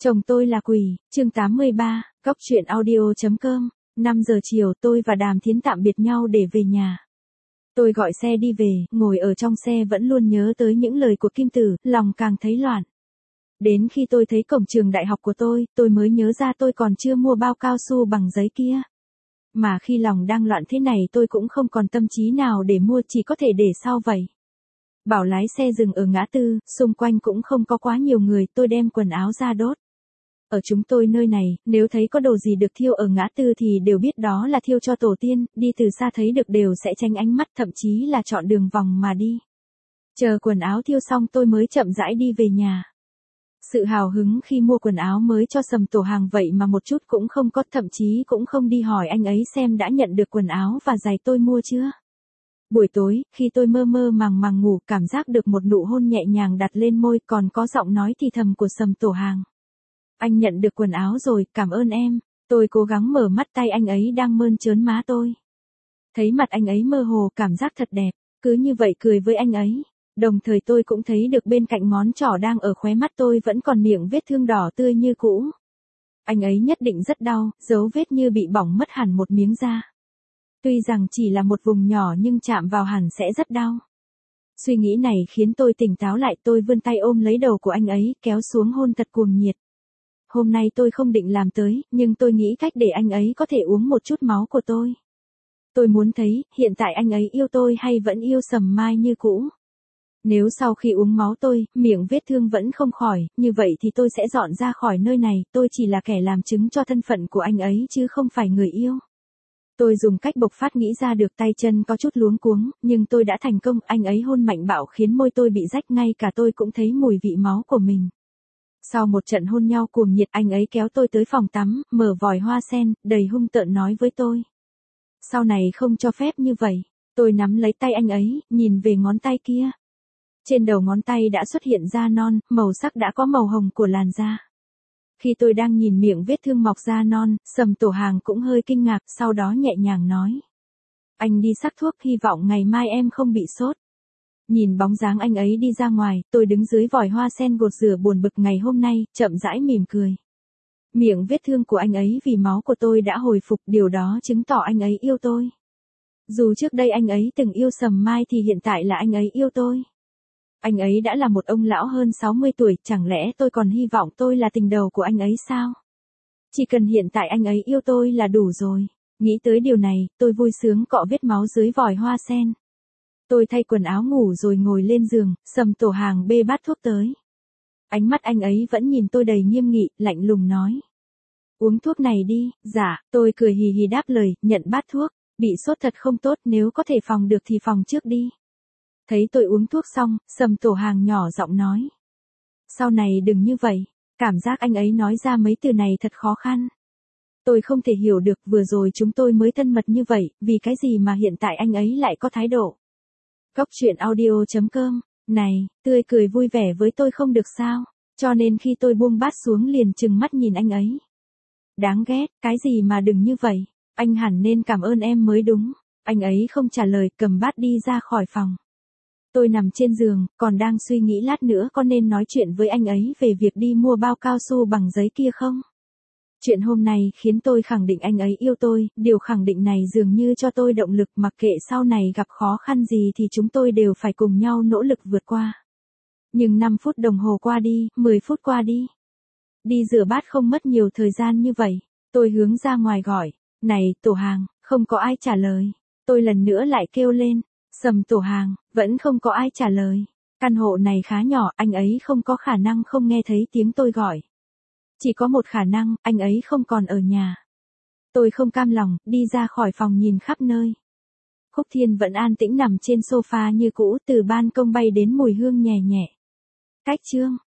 Chồng tôi là quỷ, chương 83, Cóc truyện audio.com. 5 giờ chiều tôi và Đàm Thiến tạm biệt nhau để về nhà. Tôi gọi xe đi về, ngồi ở trong xe vẫn luôn nhớ tới những lời của Kim Tử, lòng càng thấy loạn. Đến khi tôi thấy cổng trường đại học của tôi mới nhớ ra tôi còn chưa mua bao cao su bằng giấy kia. Mà khi lòng đang loạn thế này tôi cũng không còn tâm trí nào để mua, chỉ có thể để sau vậy. Bảo lái xe dừng ở ngã tư, xung quanh cũng không có quá nhiều người, tôi đem quần áo ra đốt. Ở chúng tôi nơi này, nếu thấy có đồ gì được thiêu ở ngã tư thì đều biết đó là thiêu cho tổ tiên, đi từ xa thấy được đều sẽ tránh ánh mắt, thậm chí là chọn đường vòng mà đi. Chờ quần áo thiêu xong tôi mới chậm rãi đi về nhà. Sự hào hứng khi mua quần áo mới cho Sầm Tổ Hàng vậy mà một chút cũng không có, thậm chí cũng không đi hỏi anh ấy xem đã nhận được quần áo và giày tôi mua chưa. Buổi tối, khi tôi mơ mơ màng ngủ, cảm giác được một nụ hôn nhẹ nhàng đặt lên môi, còn có giọng nói thì thầm của Sầm Tổ Hàng. Anh nhận được quần áo rồi, cảm ơn em. Tôi cố gắng mở mắt, tay anh ấy đang mơn trớn má tôi. Thấy mặt anh ấy mơ hồ, cảm giác thật đẹp, cứ như vậy cười với anh ấy. Đồng thời tôi cũng thấy được bên cạnh ngón trỏ đang ở khóe mắt tôi vẫn còn miệng vết thương đỏ tươi như cũ. Anh ấy nhất định rất đau, dấu vết như bị bỏng mất hẳn một miếng da. Tuy rằng chỉ là một vùng nhỏ nhưng chạm vào hẳn sẽ rất đau. Suy nghĩ này khiến tôi tỉnh táo lại, tôi vươn tay ôm lấy đầu của anh ấy, kéo xuống hôn thật cuồng nhiệt. Hôm nay tôi không định làm tới, nhưng tôi nghĩ cách để anh ấy có thể uống một chút máu của tôi. Tôi muốn thấy, hiện tại anh ấy yêu tôi hay vẫn yêu Sầm Mai như cũ. Nếu sau khi uống máu tôi, miệng vết thương vẫn không khỏi, như vậy thì tôi sẽ dọn ra khỏi nơi này, tôi chỉ là kẻ làm chứng cho thân phận của anh ấy chứ không phải người yêu. Tôi dùng cách bộc phát nghĩ ra được, tay chân có chút luống cuống, nhưng tôi đã thành công, anh ấy hôn mạnh bạo khiến môi tôi bị rách, ngay cả tôi cũng thấy mùi vị máu của mình. Sau một trận hôn nhau cuồng nhiệt, anh ấy kéo tôi tới phòng tắm, mở vòi hoa sen, đầy hung tợn nói với tôi. Sau này không cho phép như vậy. Tôi nắm lấy tay anh ấy, nhìn về ngón tay kia. Trên đầu ngón tay đã xuất hiện da non, màu sắc đã có màu hồng của làn da. Khi tôi đang nhìn miệng vết thương mọc da non, Sầm Tổ Hàng cũng hơi kinh ngạc, sau đó nhẹ nhàng nói. Anh đi sắc thuốc, hy vọng ngày mai em không bị sốt. Nhìn bóng dáng anh ấy đi ra ngoài, tôi đứng dưới vòi hoa sen gột rửa buồn bực ngày hôm nay, chậm rãi mỉm cười. Miệng vết thương của anh ấy vì máu của tôi đã hồi phục, điều đó chứng tỏ anh ấy yêu tôi. Dù trước đây anh ấy từng yêu Sầm Mai thì hiện tại là anh ấy yêu tôi. Anh ấy đã là một ông lão hơn 60 tuổi, chẳng lẽ tôi còn hy vọng tôi là tình đầu của anh ấy sao? Chỉ cần hiện tại anh ấy yêu tôi là đủ rồi. Nghĩ tới điều này, tôi vui sướng cọ vết máu dưới vòi hoa sen. Tôi thay quần áo ngủ rồi ngồi lên giường, Sầm Tổ Hàng bê bát thuốc tới. Ánh mắt anh ấy vẫn nhìn tôi đầy nghiêm nghị, lạnh lùng nói. Uống thuốc này đi. Dạ, tôi cười hì hì đáp lời, nhận bát thuốc. Bị sốt thật không tốt, nếu có thể phòng được thì phòng trước đi. Thấy tôi uống thuốc xong, Sầm Tổ Hàng nhỏ giọng nói. Sau này đừng như vậy. Cảm giác anh ấy nói ra mấy từ này thật khó khăn. Tôi không thể hiểu được, vừa rồi chúng tôi mới thân mật như vậy, vì cái gì mà hiện tại anh ấy lại có thái độ. Cóc truyện audio.com. Này, tươi cười vui vẻ với tôi không được sao, cho nên khi tôi buông bát xuống liền trừng mắt nhìn anh ấy. Đáng ghét, cái gì mà đừng như vậy, anh hẳn nên cảm ơn em mới đúng. Anh ấy không trả lời, cầm bát đi ra khỏi phòng. Tôi nằm trên giường, còn đang suy nghĩ lát nữa có nên nói chuyện với anh ấy về việc đi mua bao cao su bằng giấy kia không? Chuyện hôm nay khiến tôi khẳng định anh ấy yêu tôi, điều khẳng định này dường như cho tôi động lực, mặc kệ sau này gặp khó khăn gì thì chúng tôi đều phải cùng nhau nỗ lực vượt qua. Nhưng 5 phút đồng hồ qua đi, 10 phút qua đi. Đi rửa bát không mất nhiều thời gian như vậy, tôi hướng ra ngoài gọi, này, Tổ Hàng, không có ai trả lời. Tôi lần nữa lại kêu lên, Sầm Tổ Hàng, vẫn không có ai trả lời. Căn hộ này khá nhỏ, anh ấy không có khả năng không nghe thấy tiếng tôi gọi. Chỉ có một khả năng, anh ấy không còn ở nhà. Tôi không cam lòng, đi ra khỏi phòng nhìn khắp nơi. Khúc Thiên vẫn an tĩnh nằm trên sofa như cũ, từ ban công bay đến mùi hương nhẹ nhẹ. Cách chương.